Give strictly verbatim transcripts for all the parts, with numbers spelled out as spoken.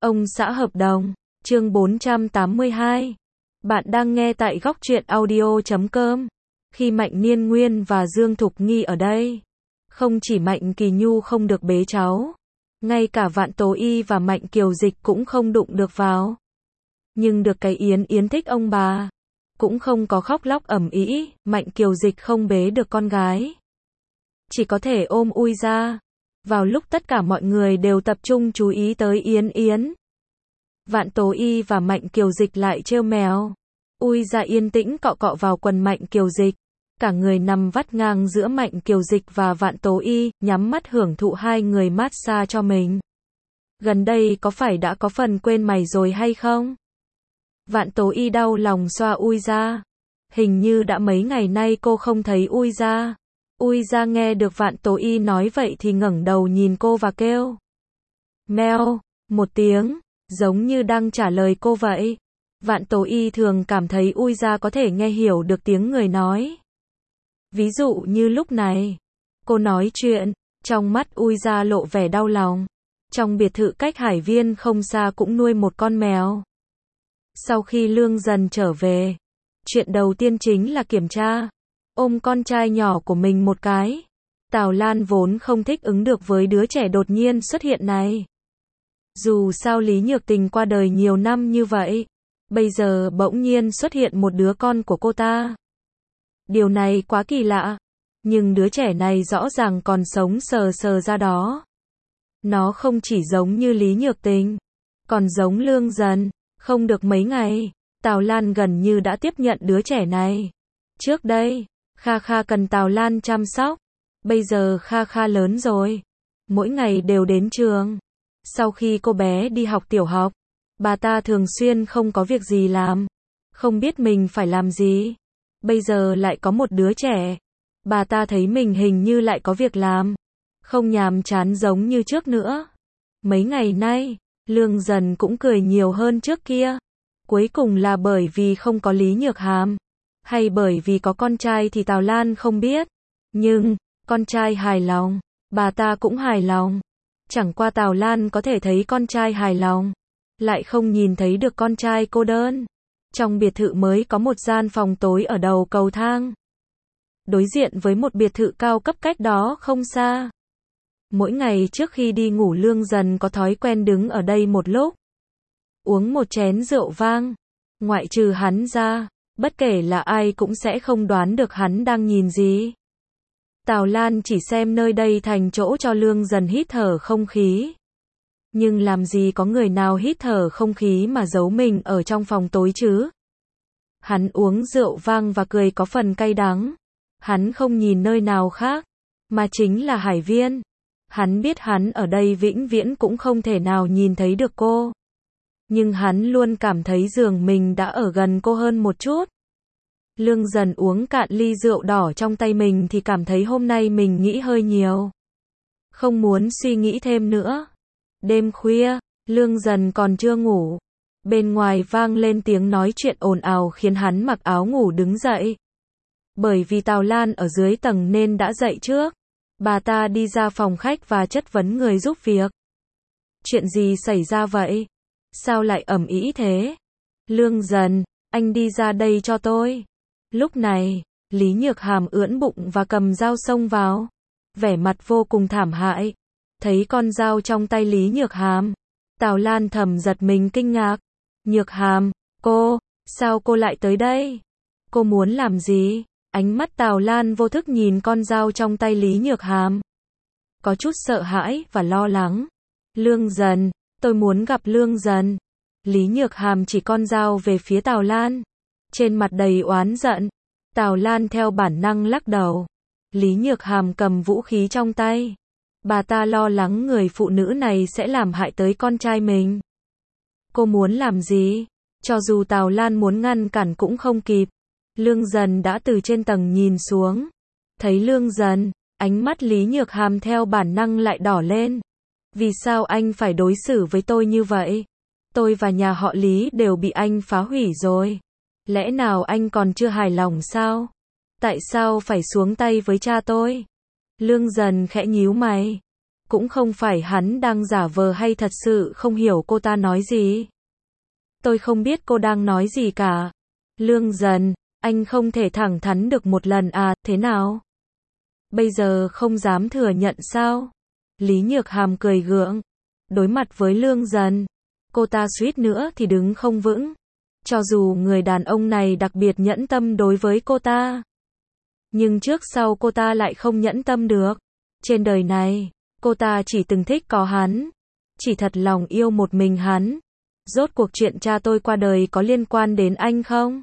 Ông xã hợp đồng, chương bốn trăm tám mươi hai. Bạn đang nghe tại góc truyện audio chấm com. Khi Mạnh Niên Nguyên và Dương Thục Nghi ở đây, không chỉ Mạnh Kỳ Nhu không được bế cháu, ngay cả Vạn Tố Y và Mạnh Kiều Dịch cũng không đụng được vào. Nhưng được cái Yến Yến thích ông bà, cũng không có khóc lóc ầm ĩ, Mạnh Kiều Dịch không bế được con gái, chỉ có thể ôm Ui ra. Vào lúc tất cả mọi người đều tập trung chú ý tới Yến Yến, Vạn Tố Y và Mạnh Kiều Dịch lại trêu mèo. Ui ra yên tĩnh cọ cọ vào quần Mạnh Kiều Dịch, cả người nằm vắt ngang giữa Mạnh Kiều Dịch và Vạn Tố Y, nhắm mắt hưởng thụ hai người massage cho mình. Gần đây có phải đã có phần quên mày rồi hay không? Vạn Tố Y đau lòng xoa Ui ra. Hình như đã mấy ngày nay cô không thấy Ui ra. Ui ra nghe được Vạn Tố Y nói vậy thì ngẩng đầu nhìn cô và kêu meo một tiếng, giống như đang trả lời cô vậy. Vạn Tố Y thường cảm thấy Ui ra có thể nghe hiểu được tiếng người nói. Ví dụ như lúc này, cô nói chuyện, trong mắt Ui ra lộ vẻ đau lòng. Trong biệt thự cách Hải Viên không xa cũng nuôi một con mèo. Sau khi Lương Dần trở về, chuyện đầu tiên chính là kiểm tra, ôm con trai nhỏ của mình một cái. Tào Lan vốn không thích ứng được với đứa trẻ đột nhiên xuất hiện này. Dù sao Lý Nhược Tình qua đời nhiều năm như vậy, bây giờ bỗng nhiên xuất hiện một đứa con của cô ta. Điều này quá kỳ lạ, nhưng đứa trẻ này rõ ràng còn sống sờ sờ ra đó. Nó không chỉ giống như Lý Nhược Tình, còn giống Lương Dần. Không được mấy ngày, Tào Lan gần như đã tiếp nhận đứa trẻ này. Trước đây, Kha Kha cần Tào Lan chăm sóc. Bây giờ Kha Kha lớn rồi, mỗi ngày đều đến trường. Sau khi cô bé đi học tiểu học, bà ta thường xuyên không có việc gì làm, không biết mình phải làm gì. Bây giờ lại có một đứa trẻ, bà ta thấy mình hình như lại có việc làm, không nhàm chán giống như trước nữa. Mấy ngày nay, Lương Dần cũng cười nhiều hơn trước kia. Cuối cùng là bởi vì không có Lý Nhược Hàm, hay bởi vì có con trai thì Tào Lan không biết. Nhưng, con trai hài lòng, bà ta cũng hài lòng. Chẳng qua Tào Lan có thể thấy con trai hài lòng, lại không nhìn thấy được con trai cô đơn. Trong biệt thự mới có một gian phòng tối ở đầu cầu thang, đối diện với một biệt thự cao cấp cách đó không xa. Mỗi ngày trước khi đi ngủ Lương Dần có thói quen đứng ở đây một lúc, uống một chén rượu vang. Ngoại trừ hắn ra, bất kể là ai cũng sẽ không đoán được hắn đang nhìn gì. Tào Lan chỉ xem nơi đây thành chỗ cho Lương Dần hít thở không khí. Nhưng làm gì có người nào hít thở không khí mà giấu mình ở trong phòng tối chứ? Hắn uống rượu vang và cười có phần cay đắng. Hắn không nhìn nơi nào khác, mà chính là Hải Viên. Hắn biết hắn ở đây vĩnh viễn cũng không thể nào nhìn thấy được cô. Nhưng hắn luôn cảm thấy dường mình đã ở gần cô hơn một chút. Lương Dần uống cạn ly rượu đỏ trong tay mình thì cảm thấy hôm nay mình nghĩ hơi nhiều. Không muốn suy nghĩ thêm nữa. Đêm khuya, Lương Dần còn chưa ngủ. Bên ngoài vang lên tiếng nói chuyện ồn ào khiến hắn mặc áo ngủ đứng dậy. Bởi vì Tào Lan ở dưới tầng nên đã dậy trước. Bà ta đi ra phòng khách và chất vấn người giúp việc. Chuyện gì xảy ra vậy? Sao lại ầm ĩ thế? Lương Dần, anh đi ra đây cho tôi. Lúc này, Lý Nhược Hàm ưỡn bụng và cầm dao xông vào, vẻ mặt vô cùng thảm hại. Thấy con dao trong tay Lý Nhược Hàm, Tào Lan thầm giật mình kinh ngạc. Nhược Hàm, cô, sao cô lại tới đây? Cô muốn làm gì? Ánh mắt Tào Lan vô thức nhìn con dao trong tay Lý Nhược Hàm, có chút sợ hãi và lo lắng. Lương Dần, tôi muốn gặp Lương Dần. Lý Nhược Hàm chỉ con dao về phía Tào Lan, trên mặt đầy oán giận. Tào Lan theo bản năng lắc đầu. Lý Nhược Hàm cầm vũ khí trong tay. Bà ta lo lắng người phụ nữ này sẽ làm hại tới con trai mình. Cô muốn làm gì? Cho dù Tào Lan muốn ngăn cản cũng không kịp. Lương Dần đã từ trên tầng nhìn xuống. Thấy Lương Dần, ánh mắt Lý Nhược Hàm theo bản năng lại đỏ lên. Vì sao anh phải đối xử với tôi như vậy? Tôi và nhà họ Lý đều bị anh phá hủy rồi. Lẽ nào anh còn chưa hài lòng sao? Tại sao phải xuống tay với cha tôi? Lương Dần khẽ nhíu mày. Cũng không phải hắn đang giả vờ hay thật sự không hiểu cô ta nói gì. Tôi không biết cô đang nói gì cả. Lương Dần, anh không thể thẳng thắn được một lần à, thế nào? Bây giờ không dám thừa nhận sao? Lý Nhược Hàm cười gượng. Đối mặt với Lương Dần, cô ta suýt nữa thì đứng không vững. Cho dù người đàn ông này đặc biệt nhẫn tâm đối với cô ta, nhưng trước sau cô ta lại không nhẫn tâm được. Trên đời này, cô ta chỉ từng thích có hắn, chỉ thật lòng yêu một mình hắn. Rốt cuộc chuyện cha tôi qua đời có liên quan đến anh không?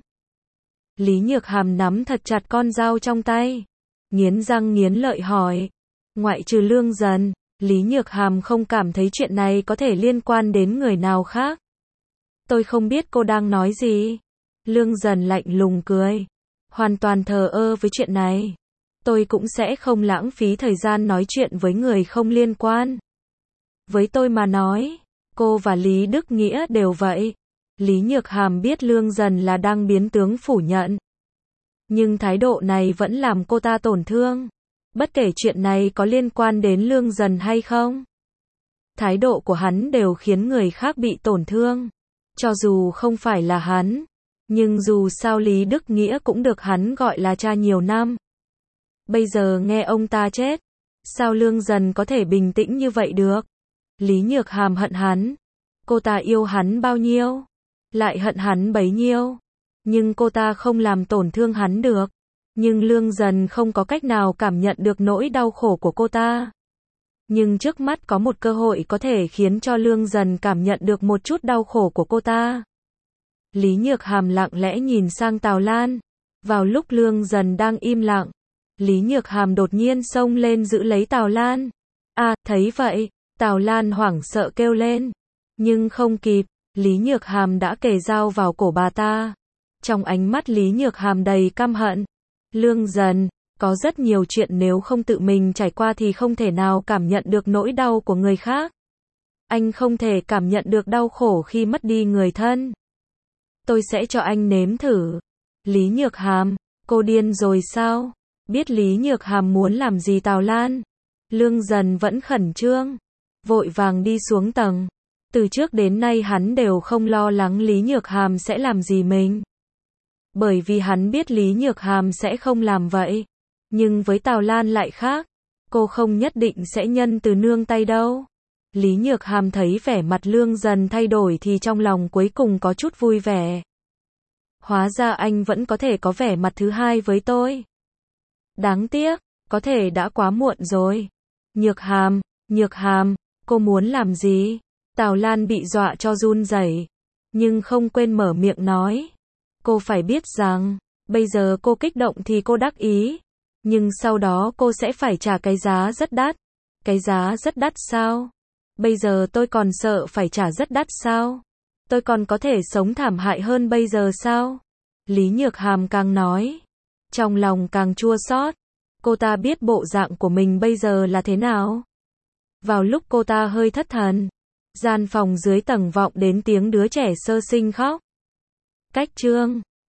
Lý Nhược Hàm nắm thật chặt con dao trong tay, nghiến răng nghiến lợi hỏi. Ngoại trừ Lương Dần, Lý Nhược Hàm không cảm thấy chuyện này có thể liên quan đến người nào khác. Tôi không biết cô đang nói gì. Lương Dần lạnh lùng cười, hoàn toàn thờ ơ với chuyện này. Tôi cũng sẽ không lãng phí thời gian nói chuyện với người không liên quan. Với tôi mà nói, cô và Lý Đức Nghĩa đều vậy. Lý Nhược Hàm biết Lương Dần là đang biến tướng phủ nhận, nhưng thái độ này vẫn làm cô ta tổn thương. Bất kể chuyện này có liên quan đến Lương Dần hay không, thái độ của hắn đều khiến người khác bị tổn thương. Cho dù không phải là hắn, nhưng dù sao Lý Đức Nghĩa cũng được hắn gọi là cha nhiều năm. Bây giờ nghe ông ta chết, sao Lương Dần có thể bình tĩnh như vậy được? Lý Nhược Hàm hận hắn. Cô ta yêu hắn bao nhiêu, lại hận hắn bấy nhiêu. Nhưng cô ta không làm tổn thương hắn được. Nhưng Lương Dần không có cách nào cảm nhận được nỗi đau khổ của cô ta. Nhưng trước mắt có một cơ hội có thể khiến cho Lương Dần cảm nhận được một chút đau khổ của cô ta. Lý Nhược Hàm lặng lẽ nhìn sang Tào Lan. Vào lúc Lương Dần đang im lặng, Lý Nhược Hàm đột nhiên xông lên giữ lấy Tào Lan. À, thấy vậy, Tào Lan hoảng sợ kêu lên. Nhưng không kịp, Lý Nhược Hàm đã kề dao vào cổ bà ta. Trong ánh mắt Lý Nhược Hàm đầy căm hận. Lương Dần, có rất nhiều chuyện nếu không tự mình trải qua thì không thể nào cảm nhận được nỗi đau của người khác. Anh không thể cảm nhận được đau khổ khi mất đi người thân. Tôi sẽ cho anh nếm thử. Lý Nhược Hàm, cô điên rồi sao? Biết Lý Nhược Hàm muốn làm gì Tào Lan, Lương Dần vẫn khẩn trương, vội vàng đi xuống tầng. Từ trước đến nay hắn đều không lo lắng Lý Nhược Hàm sẽ làm gì mình. Bởi vì hắn biết Lý Nhược Hàm sẽ không làm vậy. Nhưng với Tào Lan lại khác. Cô không nhất định sẽ nhân từ nương tay đâu. Lý Nhược Hàm thấy vẻ mặt Lương Dần thay đổi thì trong lòng cuối cùng có chút vui vẻ. Hóa ra anh vẫn có thể có vẻ mặt thứ hai với tôi. Đáng tiếc, có thể đã quá muộn rồi. Nhược Hàm, Nhược Hàm, cô muốn làm gì? Tào Lan bị dọa cho run rẩy, nhưng không quên mở miệng nói. Cô phải biết rằng, bây giờ cô kích động thì cô đắc ý, nhưng sau đó cô sẽ phải trả cái giá rất đắt. Cái giá rất đắt sao? Bây giờ tôi còn sợ phải trả rất đắt sao? Tôi còn có thể sống thảm hại hơn bây giờ sao? Lý Nhược Hàm càng nói, trong lòng càng chua xót. Cô ta biết bộ dạng của mình bây giờ là thế nào. Vào lúc cô ta hơi thất thần, gian phòng dưới tầng vọng đến tiếng đứa trẻ sơ sinh khóc. Cách chương